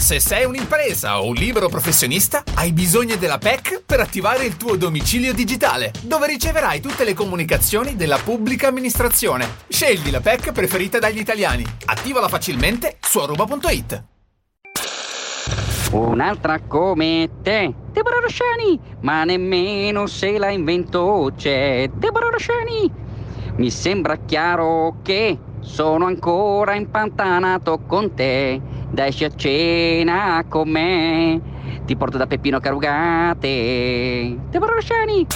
Se sei un'impresa o un libero professionista, hai bisogno della PEC per attivare il tuo domicilio digitale, dove riceverai tutte le comunicazioni della pubblica amministrazione. Scegli la PEC preferita dagli italiani. Attivala facilmente su aruba.it. Un'altra come te, Deborah Rosciani, ma nemmeno se la invento c'è. Deborah Rosciani, mi sembra chiaro che sono ancora impantanato con te. Dai, esci a cena con me, ti porto da Peppino Carugate. Deborah Rosciani.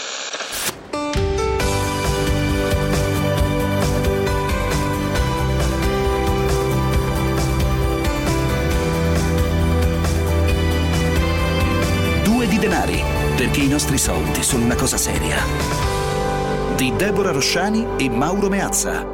Due di denari, perché i nostri soldi sono una cosa seria. Di Deborah Rosciani e Mauro Meazza.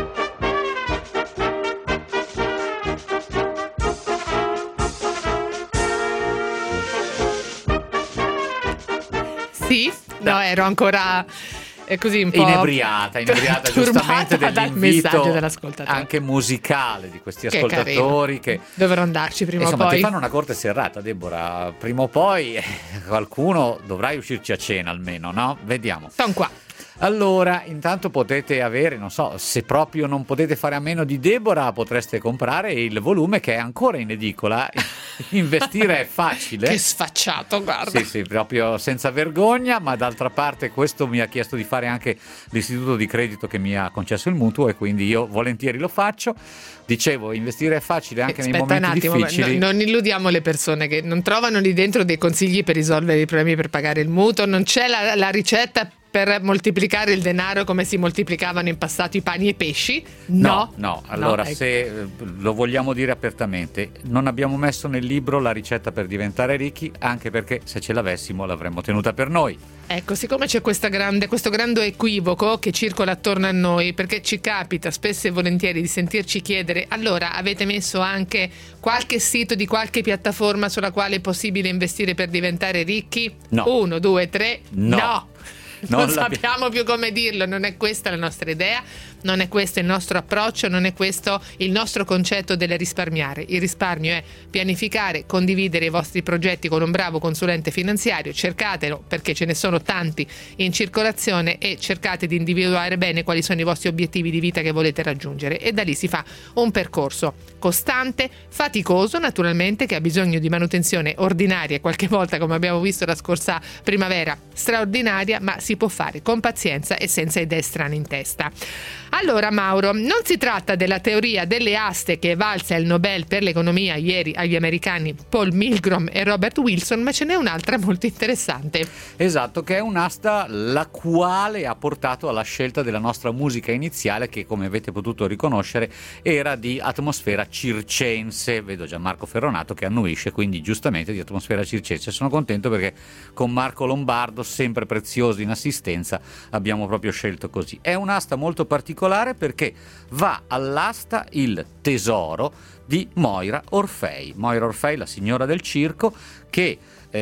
Sì? No, ero ancora così un po' inebriata giustamente dell'invito dell'ascoltatore, anche musicale di questi ascoltatori che dovrò andarci prima insomma, o poi. Ti fanno una corte serrata, Deborah, prima o poi qualcuno dovrà uscirci a cena almeno, no? Vediamo. Sono qua. Allora, intanto potete avere, non so, se proprio non potete fare a meno di Deborah, potreste comprare il volume che è ancora in edicola. Investire è facile. Che sfacciato, guarda. Sì, proprio senza vergogna, ma d'altra parte questo mi ha chiesto di fare anche l'istituto di credito che mi ha concesso il mutuo e quindi io volentieri lo faccio. Dicevo, investire è facile anche nei momenti difficili. Non illudiamo le persone che non trovano lì dentro dei consigli per risolvere i problemi, per pagare il mutuo, non c'è la ricetta per moltiplicare il denaro come si moltiplicavano in passato i pani e i pesci? No. Allora, ecco. Se lo vogliamo dire apertamente, non abbiamo messo nel libro la ricetta per diventare ricchi, anche perché se ce l'avessimo l'avremmo tenuta per noi. Ecco, siccome c'è questo grande equivoco che circola attorno a noi, perché ci capita spesso e volentieri di sentirci chiedere: allora avete messo anche qualche sito di qualche piattaforma sulla quale è possibile investire per diventare ricchi? No. 1, 2, 3, no. Non l'abbiamo. sappiamo più come dirlo, non è questa la nostra idea, non è questo il nostro approccio, non è questo il nostro concetto del risparmiare. Il risparmio è pianificare, condividere i vostri progetti con un bravo consulente finanziario, cercatelo perché ce ne sono tanti in circolazione e cercate di individuare bene quali sono i vostri obiettivi di vita che volete raggiungere e da lì si fa un percorso costante, faticoso naturalmente, che ha bisogno di manutenzione ordinaria, qualche volta come abbiamo visto la scorsa primavera straordinaria, ma si può fare con pazienza e senza idee strane in testa. Allora Mauro, non si tratta della teoria delle aste che è valsa il Nobel per l'economia ieri agli americani Paul Milgrom e Robert Wilson, ma ce n'è un'altra molto interessante. Esatto, che è un'asta la quale ha portato alla scelta della nostra musica iniziale, che come avete potuto riconoscere era di atmosfera circense. Vedo Gianmarco Ferronato che annuisce, quindi giustamente di atmosfera circense. Sono contento perché con Marco Lombardo, sempre prezioso in assistenza, abbiamo proprio scelto così. È un'asta molto particolare perché va all'asta il tesoro di Moira Orfei. Moira Orfei, la signora del circo, che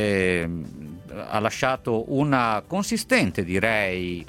ha lasciato una consistente, direi,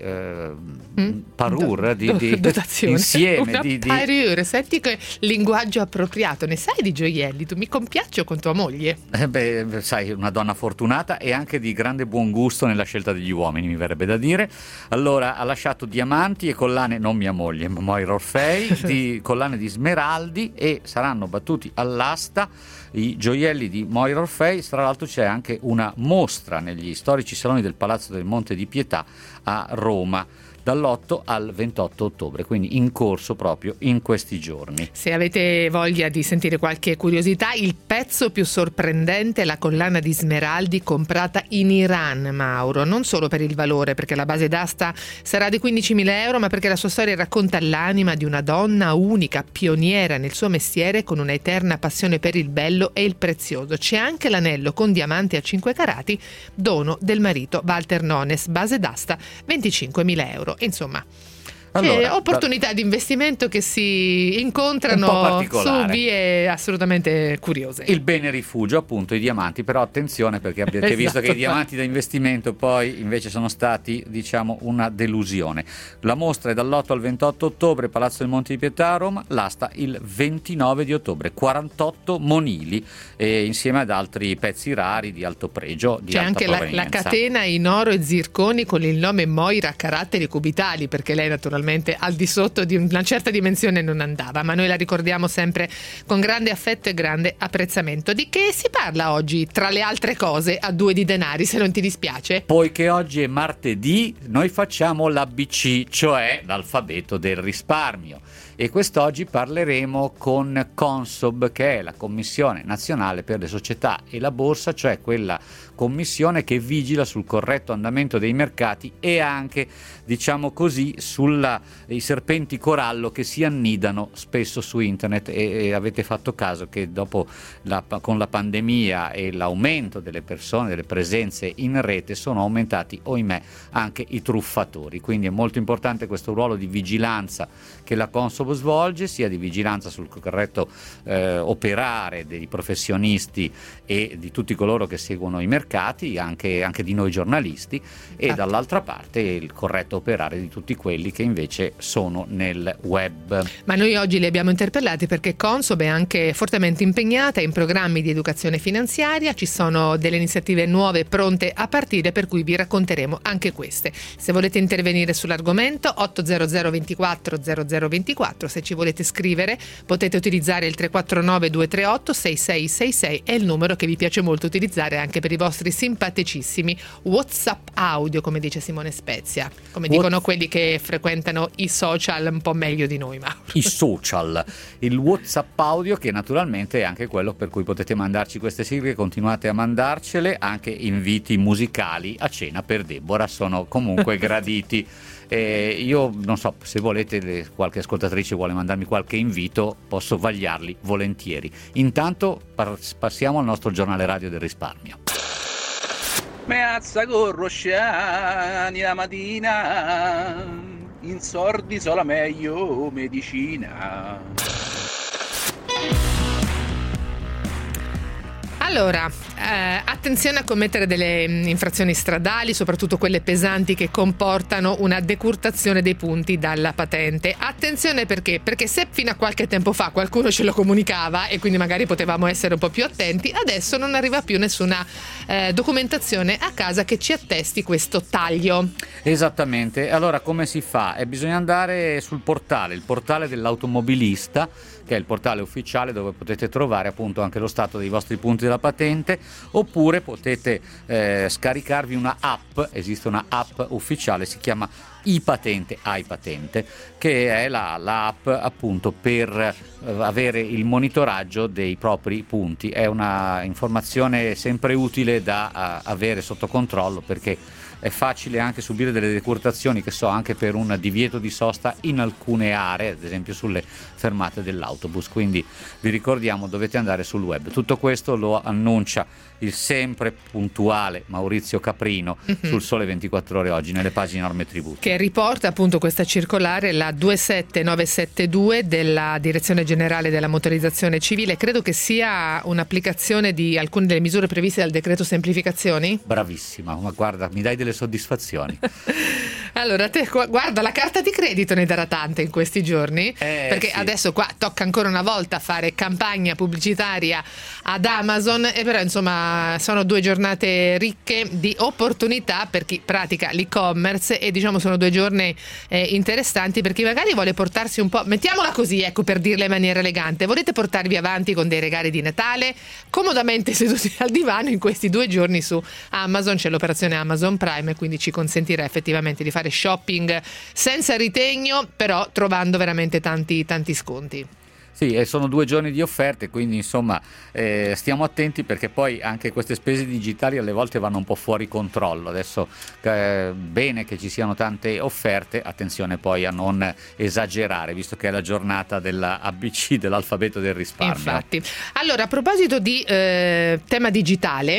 parure di dotazione, insieme una parure. Senti che linguaggio appropriato, ne sai di gioielli, tu mi compiaccio con tua moglie. Sai, una donna fortunata e anche di grande buon gusto nella scelta degli uomini, mi verrebbe da dire. Allora ha lasciato diamanti e collane, non mia moglie ma Moira Orfei, di collane di smeraldi, e saranno battuti all'asta i gioielli di Moira Orfei. Tra l'altro c'è anche una mostra negli storici saloni del Palazzo del Monte di Pietà a Roma dall'8 al 28 ottobre, quindi in corso proprio in questi giorni. Se avete voglia di sentire qualche curiosità, il pezzo più sorprendente è la collana di smeraldi comprata in Iran, Mauro, non solo per il valore, perché la base d'asta sarà di 15.000 euro, ma perché la sua storia racconta l'anima di una donna unica, pioniera nel suo mestiere, con una eterna passione per il bello e il prezioso. C'è anche l'anello con diamanti a 5 carati, dono del marito Walter Nones, base d'asta 25.000 euro. Insomma, Allora, opportunità di investimento che si un po' incontrano particolare. su vie assolutamente curiose. Il bene rifugio, appunto, i diamanti, però attenzione perché avete Esatto. visto che i diamanti da investimento poi invece sono stati, diciamo, una delusione. La mostra è dall'8 al 28 ottobre, Palazzo del Monte di Pietà a Roma, l'asta il 29 di ottobre, 48 monili insieme ad altri pezzi rari di alto pregio, di C'è alta anche la provenienza. catena in oro e zirconi con il nome Moira a caratteri cubitali, perché lei naturalmente al di sotto di una certa dimensione non andava, ma noi la ricordiamo sempre con grande affetto e grande apprezzamento. Di che si parla oggi, tra le altre cose, a due di denari, se non ti dispiace? Poiché oggi è martedì, noi facciamo l'ABC, cioè l'alfabeto del risparmio. E quest'oggi parleremo con Consob, che è la Commissione Nazionale per le Società e la Borsa, cioè quella commissione che vigila sul corretto andamento dei mercati e anche, diciamo così, sui serpenti corallo che si annidano spesso su internet. E avete fatto caso che dopo con la pandemia e l'aumento delle persone, delle presenze in rete, sono aumentati, ohimè, anche i truffatori. Quindi è molto importante questo ruolo di vigilanza che la Consob svolge, sia di vigilanza sul corretto operare dei professionisti e di tutti coloro che seguono i mercati, anche di noi giornalisti, e dall'altra parte il corretto operare di tutti quelli che invece sono nel web. Ma noi oggi li abbiamo interpellati perché Consob è anche fortemente impegnata in programmi di educazione finanziaria, ci sono delle iniziative nuove pronte a partire, per cui vi racconteremo anche queste. Se volete intervenire sull'argomento, 800 24 0024, se ci volete scrivere potete utilizzare il 349 238 6666, è il numero che vi piace molto utilizzare anche per i vostri simpaticissimi WhatsApp audio, come dice Simone Spezia, come dicono quelli che frequentano i social un po' meglio di noi, Mauro. I social, il WhatsApp audio, che naturalmente è anche quello per cui potete mandarci queste sigle, continuate a mandarcele, anche inviti musicali a cena per Deborah sono comunque graditi. Io non so, se volete, qualche ascoltatrice vuole mandarmi qualche invito, posso vagliarli volentieri. Intanto passiamo al nostro giornale radio del risparmio. Meazza con Rosciani la mattina, in sordi sola meglio medicina. Allora, attenzione a commettere delle infrazioni stradali, soprattutto quelle pesanti che comportano una decurtazione dei punti dalla patente. Attenzione perché se fino a qualche tempo fa qualcuno ce lo comunicava e quindi magari potevamo essere un po' più attenti, adesso non arriva più nessuna documentazione a casa che ci attesti questo taglio. Esattamente. Allora come si fa? Bisogna andare sul portale, il portale dell'automobilista, che è il portale ufficiale dove potete trovare appunto anche lo stato dei vostri punti della patente, oppure potete scaricarvi una app. Esiste una app ufficiale, si chiama iPatente, che è la app appunto per avere il monitoraggio dei propri punti. È una informazione sempre utile da avere sotto controllo, perché è facile anche subire delle decurtazioni, che so, anche per un divieto di sosta in alcune aree, ad esempio sulle fermate dell'autobus. Quindi vi ricordiamo, dovete andare sul web. Tutto questo lo annuncia il sempre puntuale Maurizio Caprino sul Sole 24 Ore oggi, nelle pagine Norme e Tributi, che riporta appunto questa circolare, la 27972 della Direzione Generale della Motorizzazione Civile. Credo che sia un'applicazione di alcune delle misure previste dal decreto semplificazioni. Bravissima, ma guarda, mi dai delle soddisfazioni. Allora, guarda, la carta di credito ne darà tante in questi giorni, perché sì. adesso qua tocca ancora una volta fare campagna pubblicitaria ad Amazon, e però insomma sono 2 giornate ricche di opportunità per chi pratica l'e-commerce, e diciamo sono 2 giorni interessanti per chi magari vuole portarsi un po', mettiamola così, ecco, per dirla in maniera elegante, volete portarvi avanti con dei regali di Natale comodamente seduti al divano. In questi 2 giorni su Amazon c'è l'operazione Amazon Prime, quindi ci consentirà effettivamente di fare shopping senza ritegno, però trovando veramente tanti sconti. Sì, e sono 2 giorni di offerte, quindi insomma stiamo attenti, perché poi anche queste spese digitali alle volte vanno un po' fuori controllo. Adesso bene che ci siano tante offerte, attenzione poi a non esagerare, visto che è la giornata della ABC, dell'alfabeto del risparmio. Infatti. Allora, a proposito di tema digitale,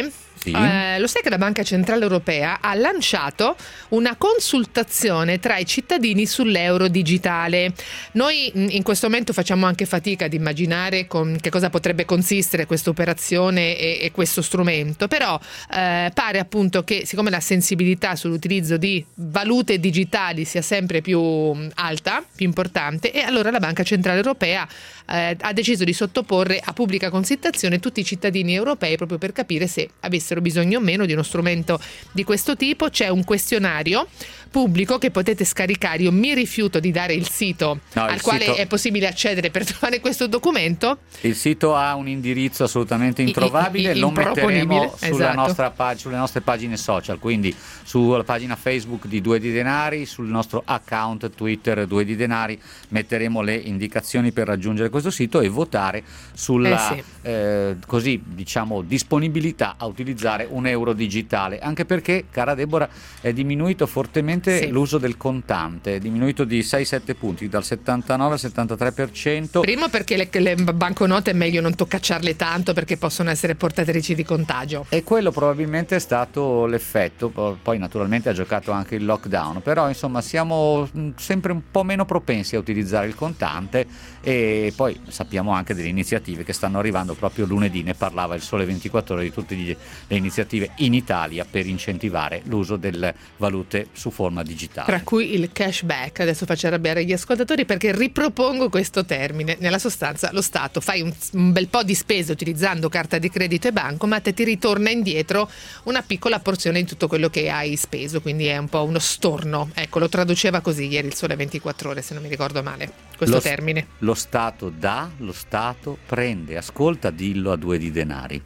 Sì. Lo sai che la Banca Centrale Europea ha lanciato una consultazione tra i cittadini sull'euro digitale. Noi in questo momento facciamo anche fatica ad immaginare con che cosa potrebbe consistere questa operazione e questo strumento, però pare appunto che, siccome la sensibilità sull'utilizzo di valute digitali sia sempre più alta, più importante, e allora la Banca Centrale Europea ha deciso di sottoporre a pubblica consultazione tutti i cittadini europei proprio per capire se avessero bisogno o meno di uno strumento di questo tipo. C'è un questionario pubblico che potete scaricare. Io mi rifiuto di dare il sito al quale è possibile accedere per trovare questo documento. Il sito ha un indirizzo assolutamente introvabile, lo metteremo sulle nostre pagine social, quindi sulla pagina Facebook di Due di Denari, sul nostro account Twitter Due di Denari metteremo le indicazioni per raggiungere questo sito e votare sulla così diciamo disponibilità a utilizzare un euro digitale, anche perché, cara Deborah, è diminuito fortemente l'uso del contante, è diminuito di 6-7 punti, dal 79 al 73%. Primo perché le banconote è meglio non toccacciarle tanto perché possono essere portatrici di contagio. E quello probabilmente è stato l'effetto, poi naturalmente ha giocato anche il lockdown, però insomma siamo sempre un po' meno propensi a utilizzare il contante, e poi sappiamo anche delle iniziative che stanno arrivando. Proprio lunedì ne parlava il Sole 24 Ore di tutte le iniziative in Italia per incentivare l'uso delle valute su forma digitale, tra cui il cashback. Adesso faccio arrabbiare gli ascoltatori perché ripropongo questo termine. Nella sostanza lo Stato fai un bel po' di spese utilizzando carta di credito e bancomat e ti ritorna indietro una piccola porzione di tutto quello che hai speso, quindi è un po' uno storno. Ecco, lo traduceva così ieri il Sole 24 Ore, se non mi ricordo male questo termine. Lo Stato dà, lo Stato prende. Ascolta, dillo a Due di Denari.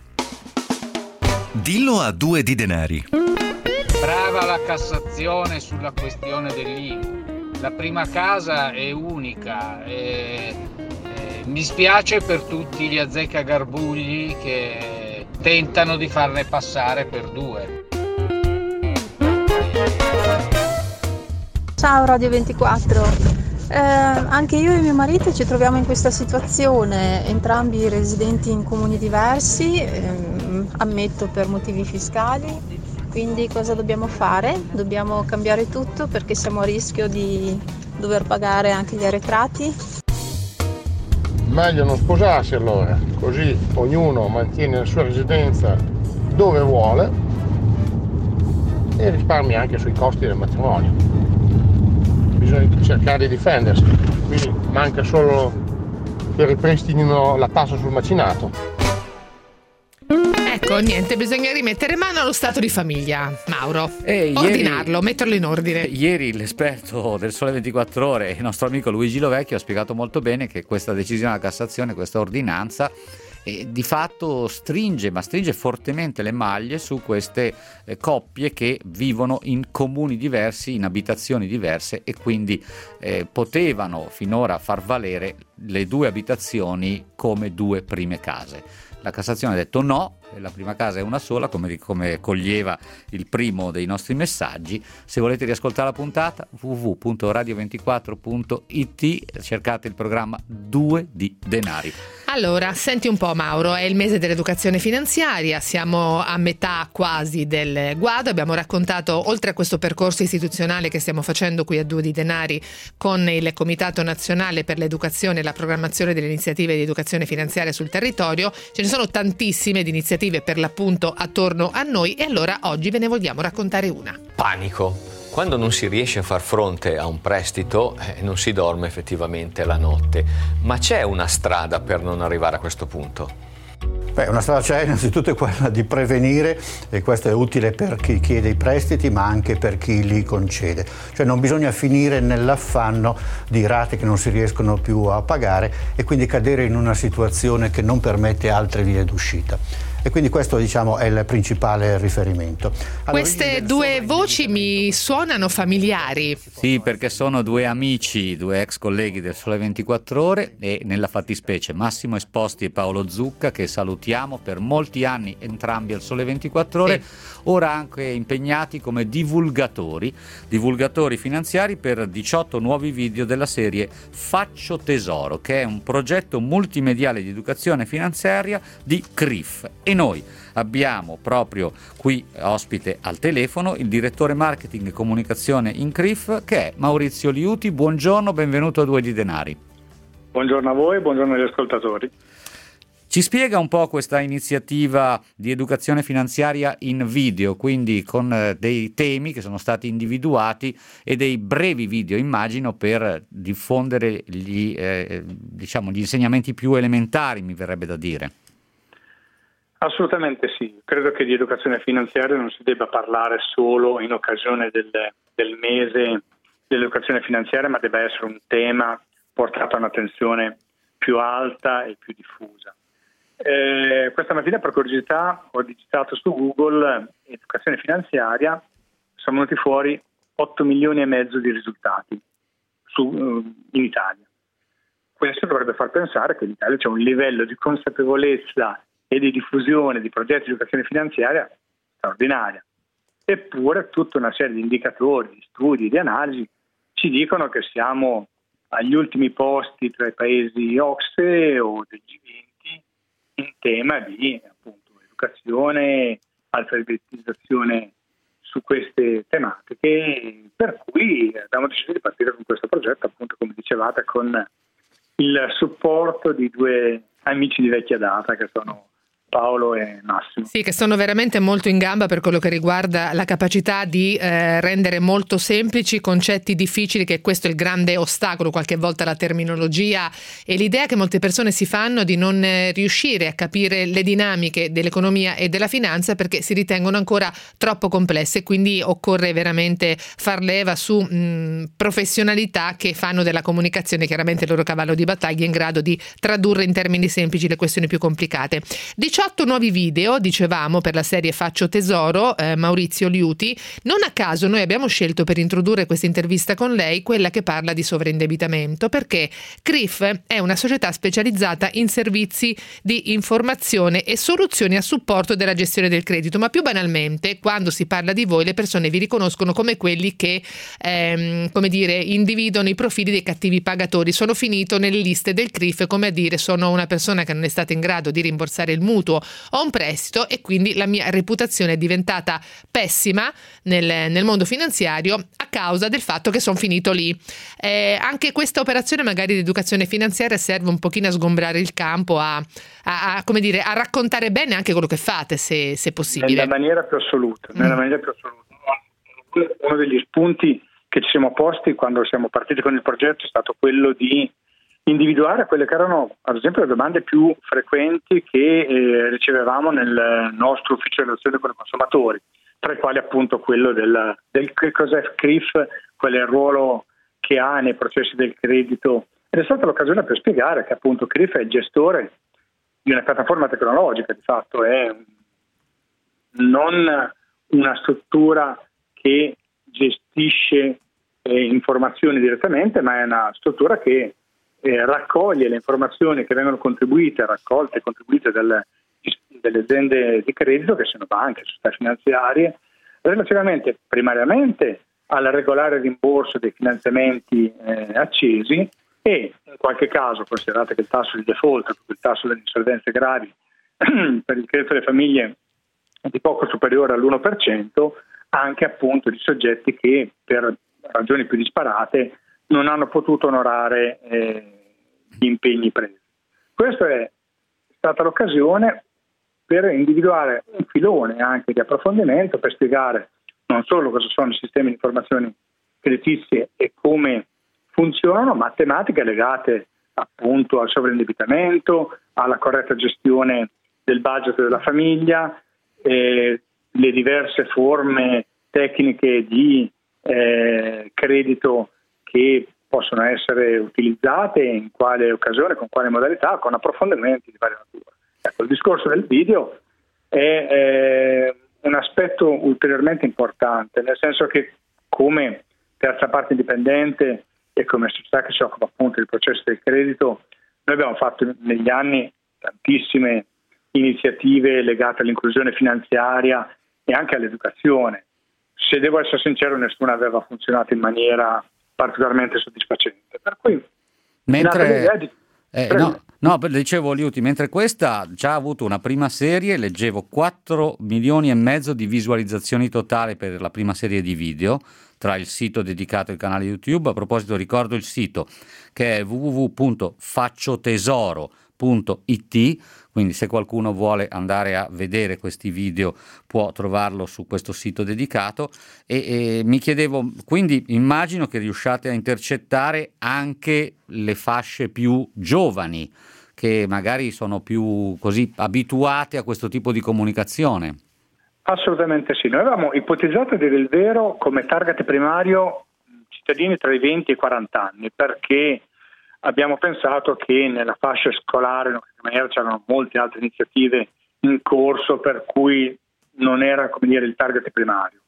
Dillo a Due di Denari. Brava la Cassazione sulla questione dell'IMU. La prima casa è unica. Mi spiace per tutti gli azzeccagarbugli che tentano di farne passare per due. Ciao Radio 24. Anche io e mio marito ci troviamo in questa situazione, entrambi residenti in comuni diversi, ammetto per motivi fiscali. Quindi cosa dobbiamo fare? Dobbiamo cambiare tutto perché siamo a rischio di dover pagare anche gli arretrati? Meglio non sposarsi allora, così ognuno mantiene la sua residenza dove vuole e risparmia anche sui costi del matrimonio. Bisogna cercare di difendersi, quindi manca solo che ripristinino la tassa sul macinato. Ecco, niente, bisogna rimettere mano allo stato di famiglia, Mauro. Ordinarlo, metterlo in ordine. Ieri l'esperto del Sole 24 Ore, il nostro amico Luigi Lovecchio, ha spiegato molto bene che questa decisione della Cassazione, questa ordinanza, di fatto stringe fortemente le maglie su queste coppie che vivono in comuni diversi, in abitazioni diverse, e quindi potevano finora far valere le due abitazioni come due prime case. La Cassazione ha detto no, la prima casa è una sola, come coglieva il primo dei nostri messaggi. Se volete riascoltare la puntata, www.radio24.it, cercate il programma Due di Denari. Allora, senti un po' Mauro, è il mese dell'educazione finanziaria, siamo a metà quasi del guado, abbiamo raccontato, oltre a questo percorso istituzionale che stiamo facendo qui a Due di Denari con il Comitato Nazionale per l'Educazione e la Programmazione delle Iniziative di Educazione Finanziaria sul territorio, ce ne sono tantissime di iniziative per l'appunto attorno a noi, e allora oggi ve ne vogliamo raccontare una. Panico. Quando non si riesce a far fronte a un prestito, non si dorme effettivamente la notte. Ma c'è una strada per non arrivare a questo punto? Una strada c'è, innanzitutto è quella di prevenire, e questo è utile per chi chiede i prestiti ma anche per chi li concede. Cioè non bisogna finire nell'affanno di rate che non si riescono più a pagare e quindi cadere in una situazione che non permette altre vie d'uscita. E quindi questo, diciamo, è il principale riferimento. Queste due voci mi suonano familiari. Sì, perché sono due amici, due ex colleghi del Sole 24 Ore, e nella fattispecie Massimo Esposti e Paolo Zucca, che salutiamo, per molti anni entrambi al Sole 24 Ore, sì. Ora anche impegnati come divulgatori finanziari per 18 nuovi video della serie Faccio Tesoro, che è un progetto multimediale di educazione finanziaria di CRIF. E noi abbiamo proprio qui ospite al telefono il direttore marketing e comunicazione in CRIF, che è Maurizio Liuti. Buongiorno, benvenuto a Due di Denari. Buongiorno a voi, buongiorno agli ascoltatori. Ci spiega un po' questa iniziativa di educazione finanziaria in video, quindi con dei temi che sono stati individuati e dei brevi video, immagino, per diffondere gli insegnamenti più elementari, mi verrebbe da dire. Assolutamente sì, credo che di educazione finanziaria non si debba parlare solo in occasione del mese dell'educazione finanziaria, ma debba essere un tema portato a un'attenzione più alta e più diffusa. Questa mattina per curiosità ho digitato su Google educazione finanziaria, sono venuti fuori 8 milioni e mezzo di risultati in Italia. Questo dovrebbe far pensare che in Italia c'è un livello di consapevolezza e di diffusione di progetti di educazione finanziaria straordinaria. Eppure tutta una serie di indicatori, di studi, di analisi ci dicono che siamo agli ultimi posti tra i paesi OCSE o del G20 in tema di appunto educazione, alfabetizzazione su queste tematiche, per cui abbiamo deciso di partire con questo progetto, appunto come dicevate, con il supporto di due amici di vecchia data che sono Paolo e Massimo. Sì, che sono veramente molto in gamba per quello che riguarda la capacità di rendere molto semplici concetti difficili, che questo è il grande ostacolo, qualche volta la terminologia e l'idea che molte persone si fanno di non riuscire a capire le dinamiche dell'economia e della finanza perché si ritengono ancora troppo complesse, quindi occorre veramente far leva su professionalità che fanno della comunicazione chiaramente il loro cavallo di battaglia, in grado di tradurre in termini semplici le questioni più complicate. 18 nuovi video, dicevamo, per la serie Faccio Tesoro, Maurizio Liuti. Non a caso noi abbiamo scelto per introdurre questa intervista con lei quella che parla di sovraindebitamento, perché CRIF è una società specializzata in servizi di informazione e soluzioni a supporto della gestione del credito, ma più banalmente, quando si parla di voi, le persone vi riconoscono come quelli che, individuano i profili dei cattivi pagatori. Sono finito nelle liste del CRIF, come a dire, sono una persona che non è stata in grado di rimborsare il mutuo o un prestito e quindi la mia reputazione è diventata pessima nel mondo finanziario a causa del fatto che sono finito lì. Anche questa operazione magari di educazione finanziaria serve un pochino a sgombrare il campo, a raccontare bene anche quello che fate, se possibile. Nella maniera più assoluta. Uno degli spunti che ci siamo posti quando siamo partiti con il progetto è stato quello di individuare quelle che erano, ad esempio, le domande più frequenti che ricevevamo nel nostro ufficio di relazione con i consumatori, tra i quali appunto quello del che cos'è CRIF, qual è il ruolo che ha nei processi del credito, ed è stata l'occasione per spiegare che appunto CRIF è il gestore di una piattaforma tecnologica, di fatto è non una struttura che gestisce informazioni direttamente, ma è una struttura che raccoglie le informazioni che vengono raccolte e contribuite delle aziende di credito, che sono banche, società finanziarie, relativamente primariamente al regolare rimborso dei finanziamenti accesi e in qualche caso, considerate che il tasso di default, il tasso delle insolvenze gravi per il credito delle famiglie è di poco superiore all'1%, anche appunto di soggetti che per ragioni più disparate non hanno potuto onorare gli impegni presi. Questa è stata l'occasione per individuare un filone anche di approfondimento, per spiegare non solo cosa sono i sistemi di informazioni creditizie e come funzionano, ma tematiche legate appunto al sovraindebitamento, alla corretta gestione del budget della famiglia, le diverse forme tecniche di credito che possono essere utilizzate, in quale occasione, con quale modalità, con approfondimenti di varia natura. Ecco, il discorso del video è un aspetto ulteriormente importante, nel senso che come terza parte indipendente e come società che si occupa appunto del processo del credito, noi abbiamo fatto negli anni tantissime iniziative legate all'inclusione finanziaria e anche all'educazione. Se devo essere sincero, nessuna aveva funzionato in maniera particolarmente soddisfacente. Per cui No, dicevo Liuti, mentre questa già ha avuto una prima serie, leggevo 4,5 milioni di visualizzazioni totali per la prima serie di video, tra il sito dedicato al canale YouTube. A proposito, ricordo il sito che è www.facciotesoro.it, quindi se qualcuno vuole andare a vedere questi video può trovarlo su questo sito dedicato. E mi chiedevo, quindi immagino che riusciate a intercettare anche le fasce più giovani, che magari sono più così abituate a questo tipo di comunicazione. Assolutamente sì, noi avevamo ipotizzato a dire il vero come target primario cittadini tra i 20 e i 40 anni, perché abbiamo pensato che nella fascia scolare in qualche maniera c'erano molte altre iniziative in corso, per cui non era, come dire, il target primario.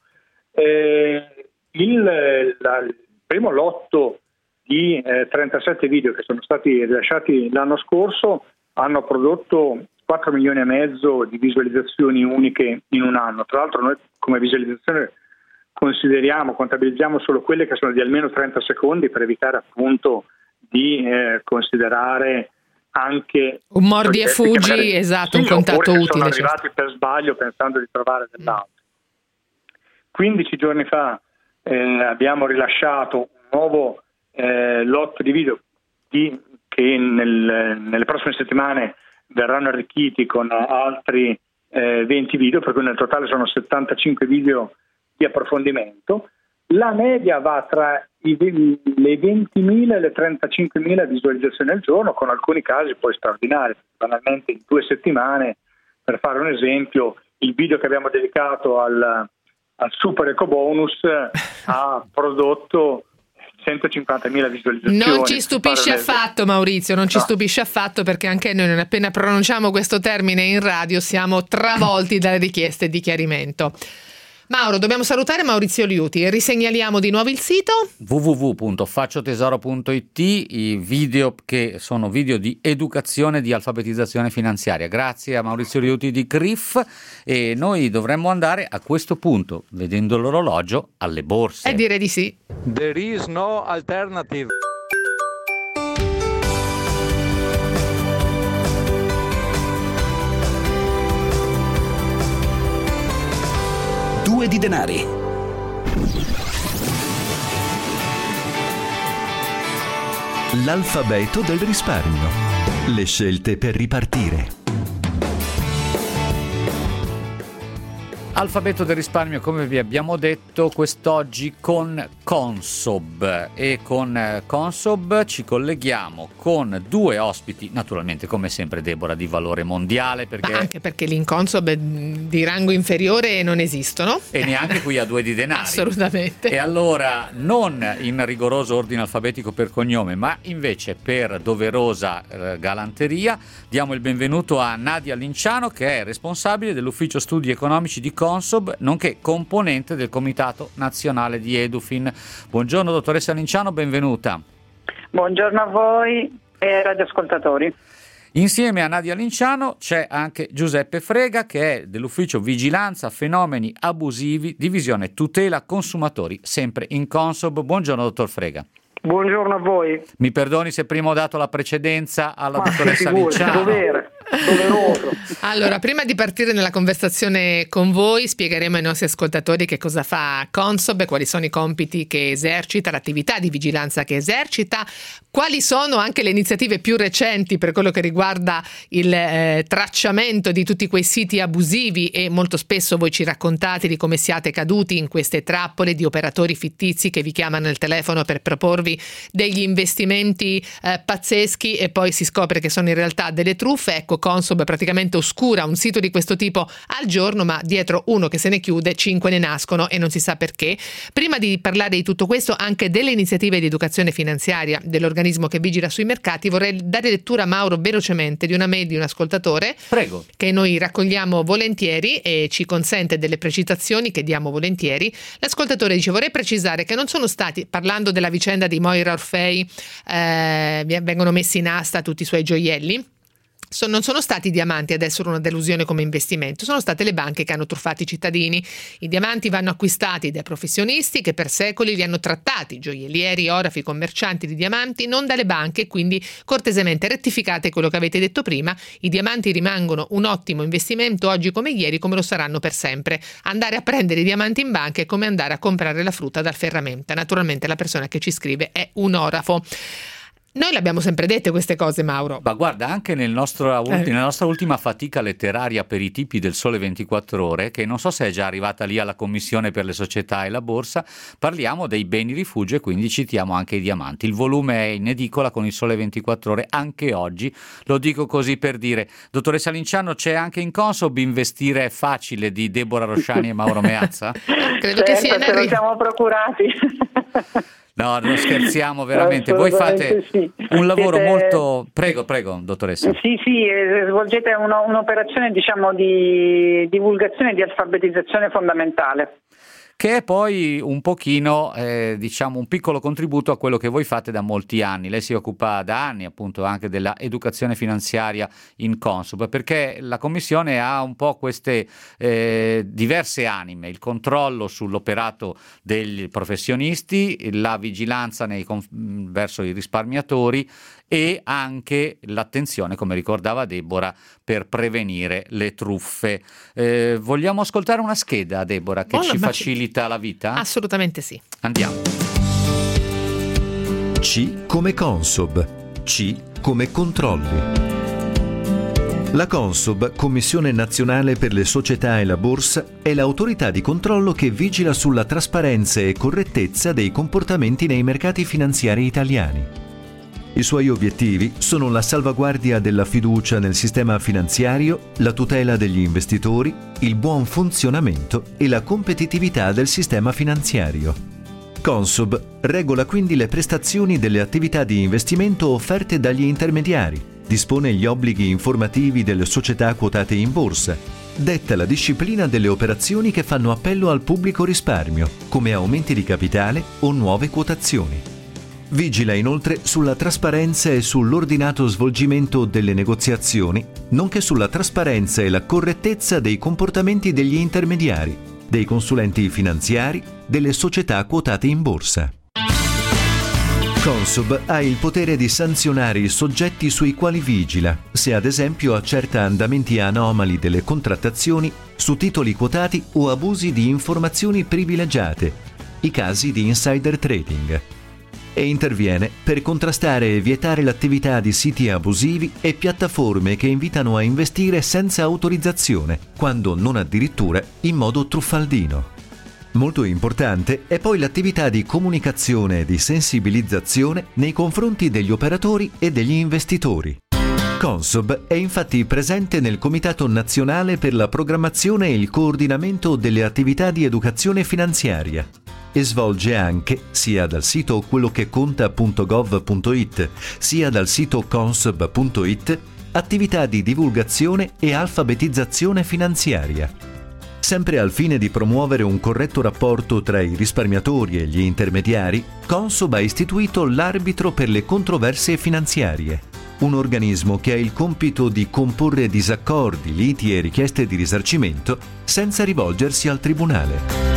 Il primo lotto di 37 video che sono stati rilasciati l'anno scorso hanno prodotto 4 milioni e mezzo di visualizzazioni uniche in un anno. Tra l'altro noi come visualizzazione contabilizziamo solo quelle che sono di almeno 30 secondi per evitare appunto di considerare anche un mordi e fuggi, magari, esatto, sì, un contatto utile. Sono arrivati per sbaglio pensando di trovare dell'altro. 15 giorni fa abbiamo rilasciato un nuovo lotto di video che nelle prossime settimane verranno arricchiti con altri 20 video, per cui nel totale sono 75 video di approfondimento. La media va tra le 20.000 e le 35.000 visualizzazioni al giorno, con alcuni casi poi straordinari. Banalmente in 2 settimane, per fare un esempio, il video che abbiamo dedicato al Super Eco Bonus ha prodotto 150.000 visualizzazioni. Non ci stupisce affatto, Maurizio, non ci stupisce affatto, perché anche noi non appena pronunciamo questo termine in radio siamo travolti dalle richieste di chiarimento. Mauro, dobbiamo salutare Maurizio Liuti. Risegnaliamo di nuovo il sito www.facciotesoro.it, i video che sono video di educazione, di alfabetizzazione finanziaria. Grazie a Maurizio Liuti di CRIF, e noi dovremmo andare a questo punto, vedendo l'orologio, alle borse. Direi di sì. There is no alternative. Due di denari. L'alfabeto del risparmio. Le scelte per ripartire. Alfabeto del risparmio, come vi abbiamo detto, quest'oggi con Consob, e con Consob ci colleghiamo con 2 ospiti, naturalmente come sempre Deborah, di valore mondiale, perché ma anche perché l'Inconsob di rango inferiore non esistono, e neanche qui a 2 di denari. Assolutamente. E allora, non in rigoroso ordine alfabetico per cognome, ma invece per doverosa galanteria, diamo il benvenuto a Nadia Linciano, che è responsabile dell'ufficio studi economici di Consob, nonché componente del Comitato Nazionale di Edufin. Buongiorno dottoressa Linciano, benvenuta. Buongiorno a voi e radioascoltatori. Insieme a Nadia Linciano c'è anche Giuseppe Frega, che è dell'ufficio Vigilanza Fenomeni Abusivi, divisione Tutela Consumatori, sempre in Consob. Buongiorno dottor Frega. Buongiorno a voi. Mi perdoni se prima ho dato la precedenza alla dottoressa Linciano. Doveroso. Allora, prima di partire nella conversazione con voi, spiegheremo ai nostri ascoltatori che cosa fa Consob, quali sono i compiti che esercita, l'attività di vigilanza che esercita, quali sono anche le iniziative più recenti per quello che riguarda il tracciamento di tutti quei siti abusivi, e molto spesso voi ci raccontate di come siate caduti in queste trappole di operatori fittizi che vi chiamano al telefono per proporvi degli investimenti pazzeschi, e poi si scopre che sono in realtà delle truffe. Ecco, Consob praticamente oscura un sito di questo tipo al giorno, ma dietro uno che se ne chiude 5 ne nascono e non si sa perché. Prima di parlare di tutto questo, anche delle iniziative di educazione finanziaria dell'organismo che vigila sui mercati, vorrei dare lettura, Mauro, velocemente di una mail di un ascoltatore. Prego. Che noi raccogliamo volentieri e ci consente delle precisazioni che diamo volentieri. L'ascoltatore dice: vorrei precisare che non sono stati, parlando della vicenda di Moira Orfei, vengono messi in asta tutti i suoi gioielli. non sono stati i diamanti ad essere una delusione come investimento, sono state le banche che hanno truffato i cittadini. I diamanti vanno acquistati dai professionisti che per secoli li hanno trattati, gioiellieri, orafi, commercianti di diamanti, non dalle banche, quindi cortesemente rettificate quello che avete detto prima. I diamanti rimangono un ottimo investimento oggi come ieri, come lo saranno per sempre. Andare a prendere i diamanti in banca è come andare a comprare la frutta dal ferramenta. Naturalmente la persona che ci scrive è un orafo. Noi le abbiamo sempre dette queste cose, Mauro. Ma guarda, anche nella nostra ultima fatica letteraria per i tipi del Sole 24 Ore, che non so se è già arrivata lì alla Commissione per le società e la borsa, parliamo dei beni rifugio e quindi citiamo anche i diamanti. Il volume è in edicola con il Sole 24 Ore anche oggi, lo dico così per dire. Dottoressa Linciano, c'è anche in Consob Investire è facile di Deborah Rosciani e Mauro Meazza? Credo che sia ce lo siamo procurati. No, non scherziamo veramente. Voi fate un lavoro molto... Prego, dottoressa. Sì, svolgete un'operazione, diciamo, di divulgazione e di alfabetizzazione fondamentale. Che è poi un pochino, diciamo, un piccolo contributo a quello che voi fate da molti anni. Lei si occupa da anni appunto anche della educazione finanziaria in Consob, perché la Commissione ha un po' queste diverse anime, il controllo sull'operato degli professionisti, la vigilanza verso i risparmiatori e anche l'attenzione, come ricordava Deborah, per prevenire le truffe. Vogliamo ascoltare una scheda, Deborah, che ci facilita la vita? Assolutamente sì. Andiamo. C come Consob. C come controlli. La Consob, Commissione Nazionale per le Società e la Borsa, è l'autorità di controllo che vigila sulla trasparenza e correttezza dei comportamenti nei mercati finanziari italiani. I suoi obiettivi sono la salvaguardia della fiducia nel sistema finanziario, la tutela degli investitori, il buon funzionamento e la competitività del sistema finanziario. Consob regola quindi le prestazioni delle attività di investimento offerte dagli intermediari, dispone gli obblighi informativi delle società quotate in borsa, detta la disciplina delle operazioni che fanno appello al pubblico risparmio, come aumenti di capitale o nuove quotazioni. Vigila inoltre sulla trasparenza e sull'ordinato svolgimento delle negoziazioni, nonché sulla trasparenza e la correttezza dei comportamenti degli intermediari, dei consulenti finanziari, delle società quotate in borsa. Consob ha il potere di sanzionare i soggetti sui quali vigila, se ad esempio accerta andamenti anomali delle contrattazioni su titoli quotati o abusi di informazioni privilegiate, i casi di insider trading. E interviene per contrastare e vietare l'attività di siti abusivi e piattaforme che invitano a investire senza autorizzazione, quando non addirittura in modo truffaldino. Molto importante è poi l'attività di comunicazione e di sensibilizzazione nei confronti degli operatori e degli investitori. Consob è infatti presente nel Comitato Nazionale per la Programmazione e il Coordinamento delle Attività di Educazione Finanziaria e svolge anche, sia dal sito quellocheconta.gov.it sia dal sito consob.it, attività di divulgazione e alfabetizzazione finanziaria. Sempre al fine di promuovere un corretto rapporto tra i risparmiatori e gli intermediari, Consob ha istituito l'Arbitro per le controversie finanziarie, un organismo che ha il compito di comporre disaccordi, liti e richieste di risarcimento senza rivolgersi al tribunale.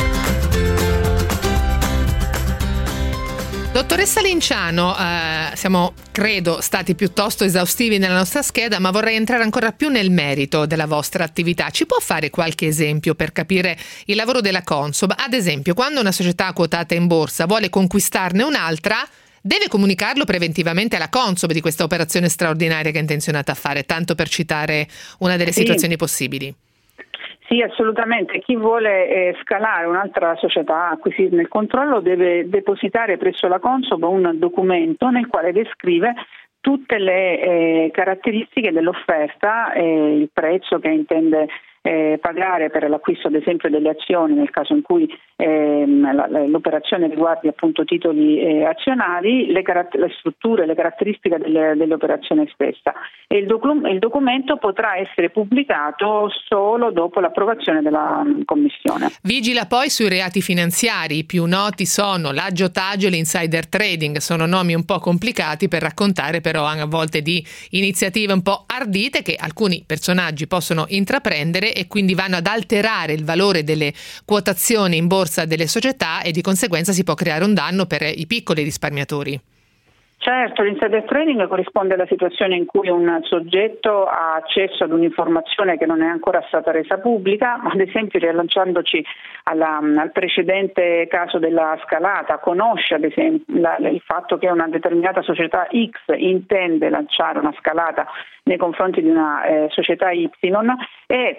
Dottoressa Linciano, siamo credo stati piuttosto esaustivi nella nostra scheda, ma vorrei entrare ancora più nel merito della vostra attività. Ci può fare qualche esempio per capire il lavoro della Consob? Ad esempio, quando una società quotata in borsa vuole conquistarne un'altra, deve comunicarlo preventivamente alla Consob di questa operazione straordinaria che è intenzionata a fare, tanto per citare una delle situazioni possibili. Sì, assolutamente. Chi vuole scalare un'altra società, acquisirne il controllo, deve depositare presso la Consob un documento nel quale descrive tutte le caratteristiche dell'offerta, il prezzo che intende pagare per l'acquisto ad esempio delle azioni nel caso in cui l'operazione riguardi appunto titoli azionari, le strutture, le caratteristiche dell'operazione stessa, e il documento potrà essere pubblicato solo dopo l'approvazione della Commissione. Vigila poi sui reati finanziari, i più noti sono l'aggiotaggio e l'insider trading, sono nomi un po' complicati per raccontare però a volte di iniziative un po' ardite che alcuni personaggi possono intraprendere e quindi vanno ad alterare il valore delle quotazioni in borsa delle società e di conseguenza si può creare un danno per i piccoli risparmiatori. Certo, l'insider trading corrisponde alla situazione in cui un soggetto ha accesso ad un'informazione che non è ancora stata resa pubblica, ad esempio riallacciandoci al precedente caso della scalata, conosce ad esempio il fatto che una determinata società X intende lanciare una scalata nei confronti di una società Y e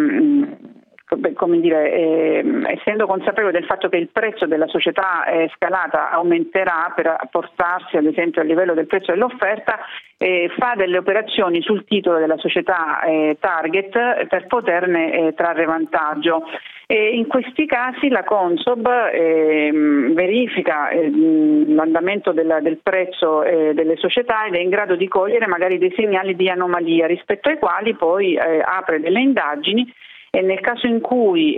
essendo consapevole del fatto che il prezzo della società scalata aumenterà per portarsi ad esempio al livello del prezzo dell'offerta, fa delle operazioni sul titolo della società target per poterne trarre vantaggio. In questi casi la Consob verifica l'andamento del prezzo delle società ed è in grado di cogliere magari dei segnali di anomalia rispetto ai quali poi apre delle indagini e nel caso in cui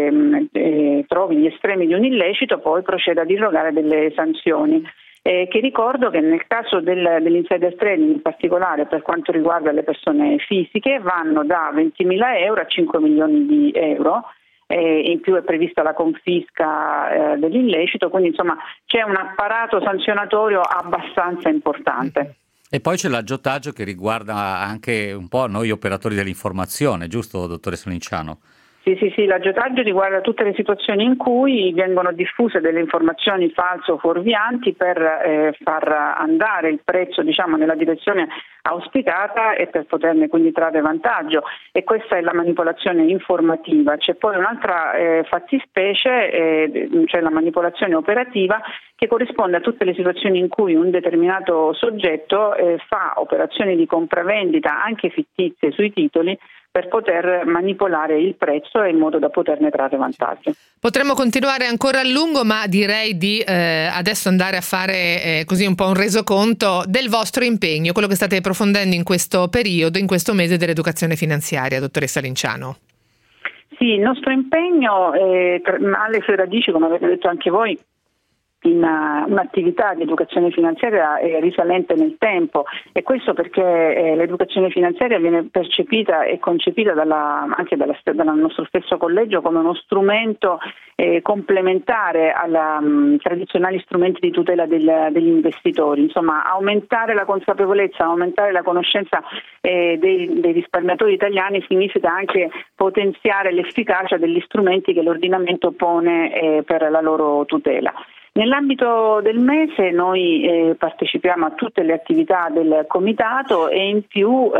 trovi gli estremi di un illecito poi procede ad irrogare delle sanzioni. Che ricordo che nel caso dell'insider trading, in particolare per quanto riguarda le persone fisiche, vanno da 20.000 euro a 5 milioni di euro. In più è prevista la confisca dell'illecito, quindi insomma c'è un apparato sanzionatorio abbastanza importante. E poi c'è l'aggiotaggio che riguarda anche un po' noi operatori dell'informazione, giusto dottoressa Linciano? Sì, l'aggiotaggio riguarda tutte le situazioni in cui vengono diffuse delle informazioni false o fuorvianti per far andare il prezzo nella direzione auspicata e per poterne quindi trarre vantaggio, e questa è la manipolazione informativa. C'è poi un'altra fattispecie, cioè la manipolazione operativa, che corrisponde a tutte le situazioni in cui un determinato soggetto fa operazioni di compravendita anche fittizie sui titoli per poter manipolare il prezzo in modo da poterne trarre vantaggio. Potremmo continuare ancora a lungo, ma direi di adesso andare a fare così un po' un resoconto del vostro impegno, quello che state approfondendo in questo periodo, in questo mese dell'educazione finanziaria, dottoressa Linciano. Sì, il nostro impegno ha le sue radici, come avete detto anche voi, in un'attività di educazione finanziaria risalente nel tempo, e questo perché l'educazione finanziaria viene percepita e concepita anche dal nostro stesso collegio come uno strumento complementare ai tradizionali strumenti di tutela degli investitori. Insomma, aumentare la consapevolezza, aumentare la conoscenza dei risparmiatori italiani significa anche potenziare l'efficacia degli strumenti che l'ordinamento pone per la loro tutela. Nell'ambito del mese noi partecipiamo a tutte le attività del comitato e in più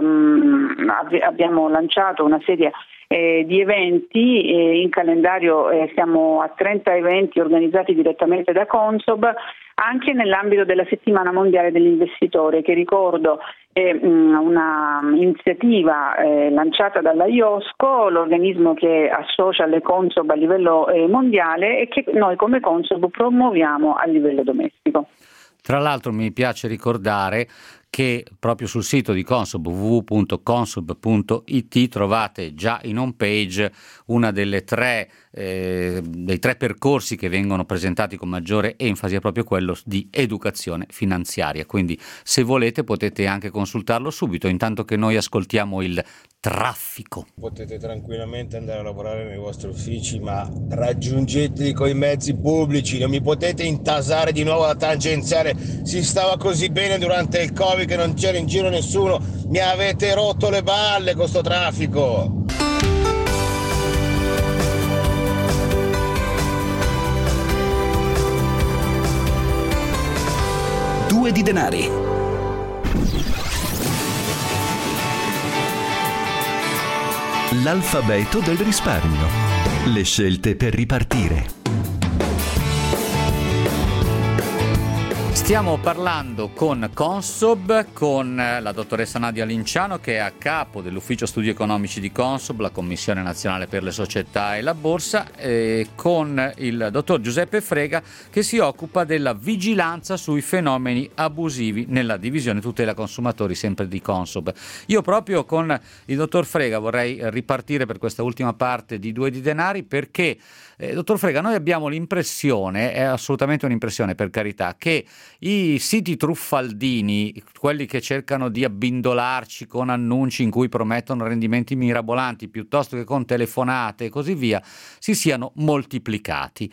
abbiamo lanciato una serie di eventi. In calendario siamo a 30 eventi organizzati direttamente da Consob, anche nell'ambito della settimana mondiale dell'investitore, che ricordo è una iniziativa lanciata dalla IOSCO, l'organismo che associa le Consob a livello mondiale e che noi come Consob promuoviamo a livello domestico. Tra l'altro mi piace ricordare che proprio sul sito di Consob, www.consob.it, trovate già in home page una dei tre percorsi che vengono presentati con maggiore enfasi, è proprio quello di educazione finanziaria. Quindi se volete potete anche consultarlo subito, intanto che noi ascoltiamo il traffico. Potete tranquillamente andare a lavorare nei vostri uffici, ma raggiungeteli con i mezzi pubblici, non mi potete intasare di nuovo la tangenziale. Si stava così bene durante il Covid che non c'era in giro nessuno, mi avete rotto le balle con sto traffico. Due di denari. L'alfabeto del risparmio. Le scelte per ripartire. Stiamo parlando con Consob, con la dottoressa Nadia Linciano, che è a capo dell'Ufficio Studi Economici di Consob, la Commissione Nazionale per le Società e la Borsa, e con il dottor Giuseppe Frega, che si occupa della vigilanza sui fenomeni abusivi nella divisione tutela consumatori, sempre di Consob. Io proprio con il dottor Frega vorrei ripartire per questa ultima parte di Due di Denari, perché dottor Frega, noi abbiamo l'impressione, è assolutamente un'impressione per carità, che i siti truffaldini, quelli che cercano di abbindolarci con annunci in cui promettono rendimenti mirabolanti piuttosto che con telefonate e così via, si siano moltiplicati.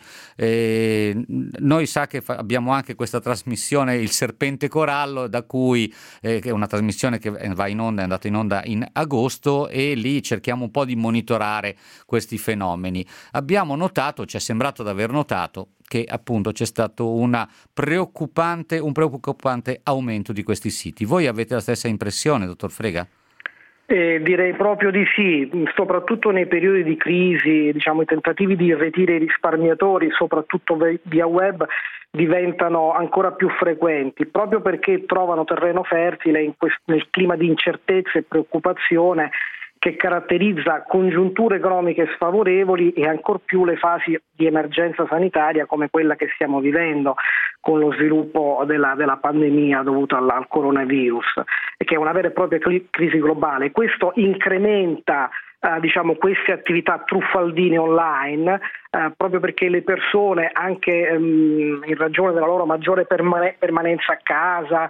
Noi sa che abbiamo anche questa trasmissione Il Serpente Corallo, da cui che è una trasmissione che va in onda, è andata in onda in agosto, e lì cerchiamo un po' di monitorare questi fenomeni. Abbiamo notato, ci è sembrato di aver notato, che appunto c'è stato un preoccupante aumento di questi siti. Voi avete la stessa impressione, dottor Frega? Direi proprio di sì, soprattutto nei periodi di crisi, i tentativi di irretire i risparmiatori, soprattutto via web, diventano ancora più frequenti, proprio perché trovano terreno fertile nel clima di incertezza e preoccupazione che caratterizza congiunture economiche sfavorevoli e ancor più le fasi di emergenza sanitaria come quella che stiamo vivendo con lo sviluppo della pandemia dovuta al coronavirus, che è una vera e propria crisi globale. Questo incrementa queste attività truffaldine online, proprio perché le persone, anche in ragione della loro maggiore permanenza a casa,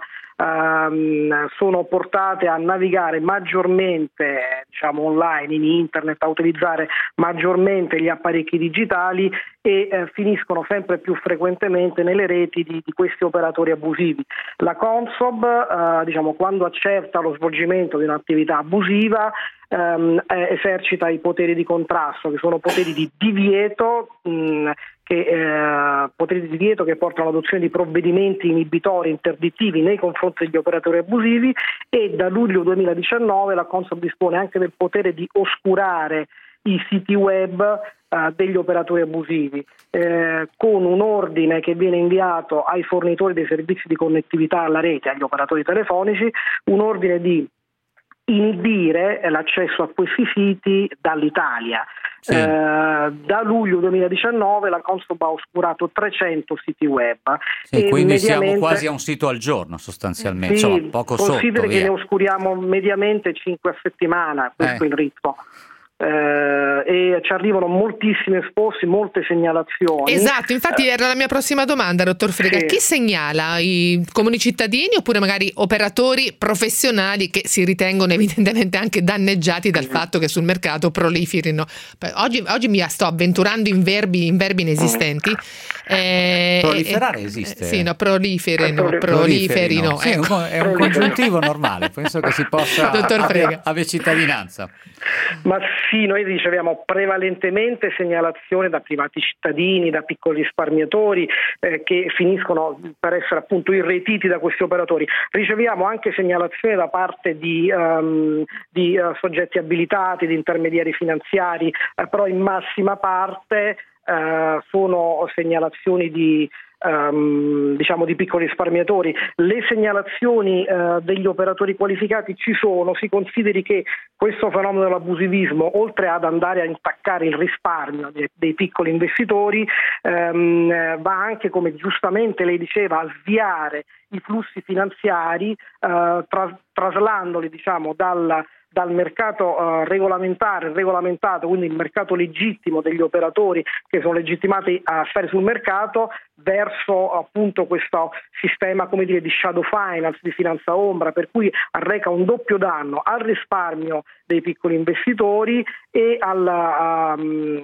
sono portate a navigare maggiormente online, in internet, a utilizzare maggiormente gli apparecchi digitali e finiscono sempre più frequentemente nelle reti di questi operatori abusivi. La Consob, quando accerta lo svolgimento di un'attività abusiva, esercita i poteri di contrasto, che sono poteri di divieto che portano all'adozione di provvedimenti inibitori interdittivi nei confronti degli operatori abusivi, e da luglio 2019 la Consob dispone anche del potere di oscurare i siti web degli operatori abusivi, con un ordine che viene inviato ai fornitori dei servizi di connettività alla rete, agli operatori telefonici, un ordine di inibire l'accesso a questi siti dall'Italia. Sì. Da luglio 2019 la Consob ha oscurato 300 siti web. Sì, quindi siamo quasi a un sito al giorno sostanzialmente, sì, insomma, poco sotto. Consideri che ne oscuriamo mediamente 5 a settimana, questo è il ritmo. E ci arrivano moltissimi esposti, molte segnalazioni. Esatto, infatti era la mia prossima domanda, dottor Frega. Sì. Chi segnala? I comuni cittadini oppure magari operatori professionali che si ritengono evidentemente anche danneggiati dal fatto che sul mercato proliferino? Oggi mi sto avventurando in verbi inesistenti. Proliferare esiste? Sì, no, proliferino. Sì, ecco. È un congiuntivo normale, penso che si possa avere cittadinanza. Ma sì, noi riceviamo prevalentemente segnalazioni da privati cittadini, da piccoli risparmiatori che finiscono per essere appunto irretiti da questi operatori. Riceviamo anche segnalazioni da parte di soggetti abilitati, di intermediari finanziari, però in massima parte sono segnalazioni di piccoli risparmiatori. Le segnalazioni degli operatori qualificati ci sono. Si consideri che questo fenomeno dell'abusivismo, oltre ad andare a intaccare il risparmio dei piccoli investitori, va anche, come giustamente lei diceva, a sviare i flussi finanziari, traslandoli dal mercato regolamentato, quindi il mercato legittimo degli operatori che sono legittimati a stare sul mercato, verso appunto questo sistema, di shadow finance, di finanza ombra, per cui arreca un doppio danno al risparmio dei piccoli investitori e alla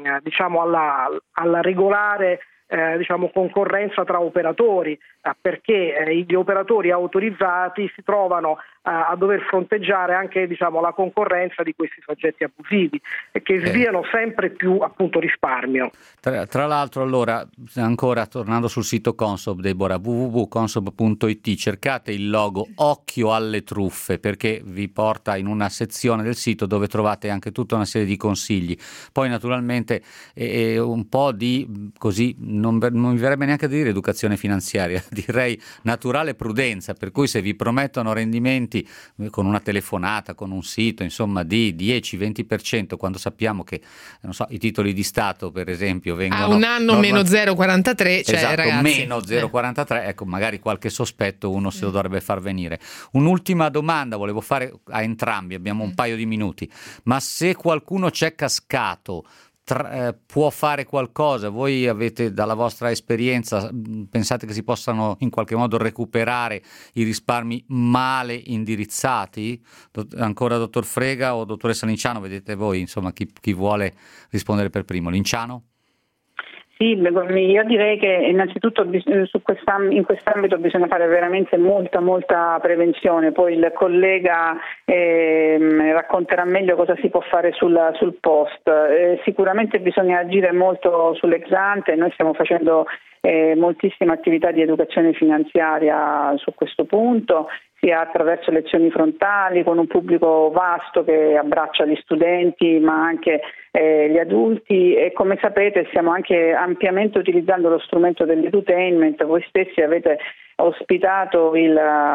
regolare concorrenza tra operatori, perché gli operatori autorizzati si trovano a dover fronteggiare anche la concorrenza di questi soggetti abusivi che sviano sempre più appunto risparmio. Tra l'altro, allora, ancora tornando sul sito Consob, Deborah, www.consob.it, cercate il logo Occhio alle truffe, perché vi porta in una sezione del sito dove trovate anche tutta una serie di consigli. Poi naturalmente un po' di non mi verrebbe neanche a dire educazione finanziaria, direi naturale prudenza, per cui se vi promettono rendimenti con una telefonata, con un sito, insomma, di 10-20%, quando sappiamo che, non so, i titoli di Stato, per esempio, vengono... A un anno meno 0,43, cioè, esatto, ragazzi... meno 0,43, ecco, magari qualche sospetto uno se lo dovrebbe far venire. Un'ultima domanda volevo fare a entrambi, abbiamo un paio di minuti, ma se qualcuno c'è cascato, può fare qualcosa? Voi avete, dalla vostra esperienza, pensate che si possano in qualche modo recuperare i risparmi male indirizzati? Ancora dottor Frega o dottoressa Linciano, vedete voi, insomma, chi vuole rispondere per primo? Linciano? Sì, io direi che innanzitutto in quest'ambito bisogna fare veramente molta prevenzione, poi il collega racconterà meglio cosa si può fare sul post. Sicuramente bisogna agire molto sull'ex ante, noi stiamo facendo moltissime attività di educazione finanziaria su questo punto, sia attraverso lezioni frontali con un pubblico vasto che abbraccia gli studenti ma anche gli adulti, e come sapete stiamo anche ampiamente utilizzando lo strumento dell'edutainment. Voi stessi avete ospitato il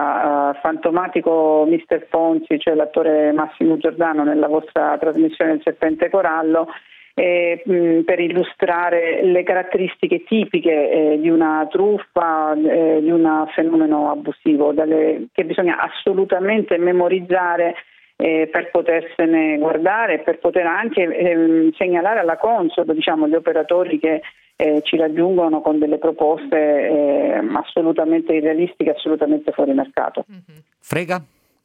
fantomatico Mr. Ponzi, cioè l'attore Massimo Giordano, nella vostra trasmissione Il Serpente Corallo, per illustrare le caratteristiche tipiche di una truffa, di un fenomeno abusivo, che bisogna assolutamente memorizzare per potersene guardare e per poter anche segnalare alla Consob, diciamo, gli operatori che ci raggiungono con delle proposte assolutamente irrealistiche, assolutamente fuori mercato. Frega?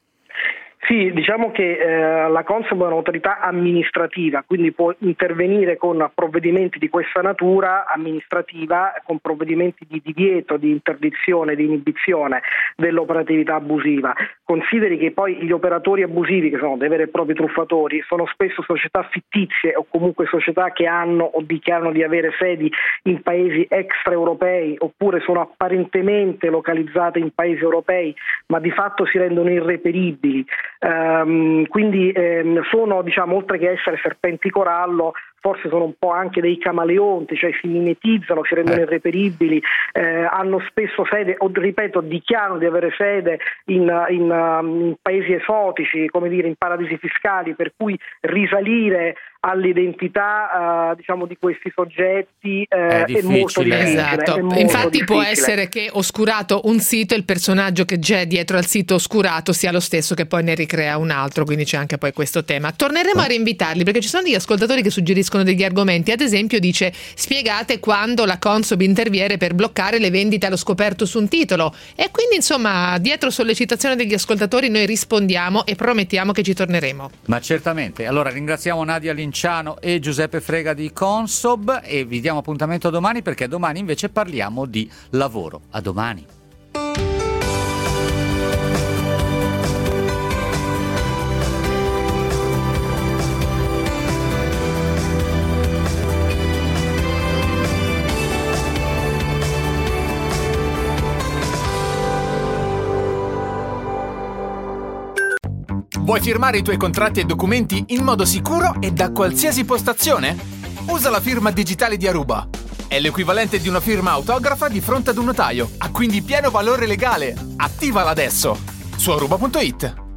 Sì, diciamo che la Consob è un'autorità amministrativa, quindi può intervenire con provvedimenti di questa natura amministrativa, con provvedimenti di divieto, di interdizione, di inibizione dell'operatività abusiva. Consideri che poi gli operatori abusivi, che sono dei veri e propri truffatori, sono spesso società fittizie o comunque società che hanno o dichiarano di avere sedi in paesi extraeuropei, oppure sono apparentemente localizzate in paesi europei ma di fatto si rendono irreperibili. Quindi sono, diciamo, oltre che essere serpenti corallo, forse sono un po' anche dei camaleonti, cioè si mimetizzano, si rendono irreperibili, hanno spesso sede, o ripeto, dichiarano di avere sede in paesi esotici, come dire, in paradisi fiscali, per cui risalire all'identità diciamo di questi soggetti è molto difficile. Esatto. Infatti può essere che oscurato un sito, il personaggio che c'è dietro al sito oscurato sia lo stesso che poi ne ricrea un altro, quindi c'è anche poi questo tema. Torneremo a rinvitarli perché ci sono degli ascoltatori che suggeriscono degli argomenti, ad esempio dice: spiegate quando la Consob interviene per bloccare le vendite allo scoperto su un titolo, e quindi insomma dietro sollecitazione degli ascoltatori noi rispondiamo e promettiamo che ci torneremo. Ma certamente. Allora ringraziamo Nadia Linciano e Giuseppe Frega di Consob e vi diamo appuntamento domani, perché domani invece parliamo di lavoro. A domani. Vuoi firmare i tuoi contratti e documenti in modo sicuro e da qualsiasi postazione? Usa la firma digitale di Aruba. È l'equivalente di una firma autografa di fronte ad un notaio. Ha quindi pieno valore legale. Attivala adesso su aruba.it.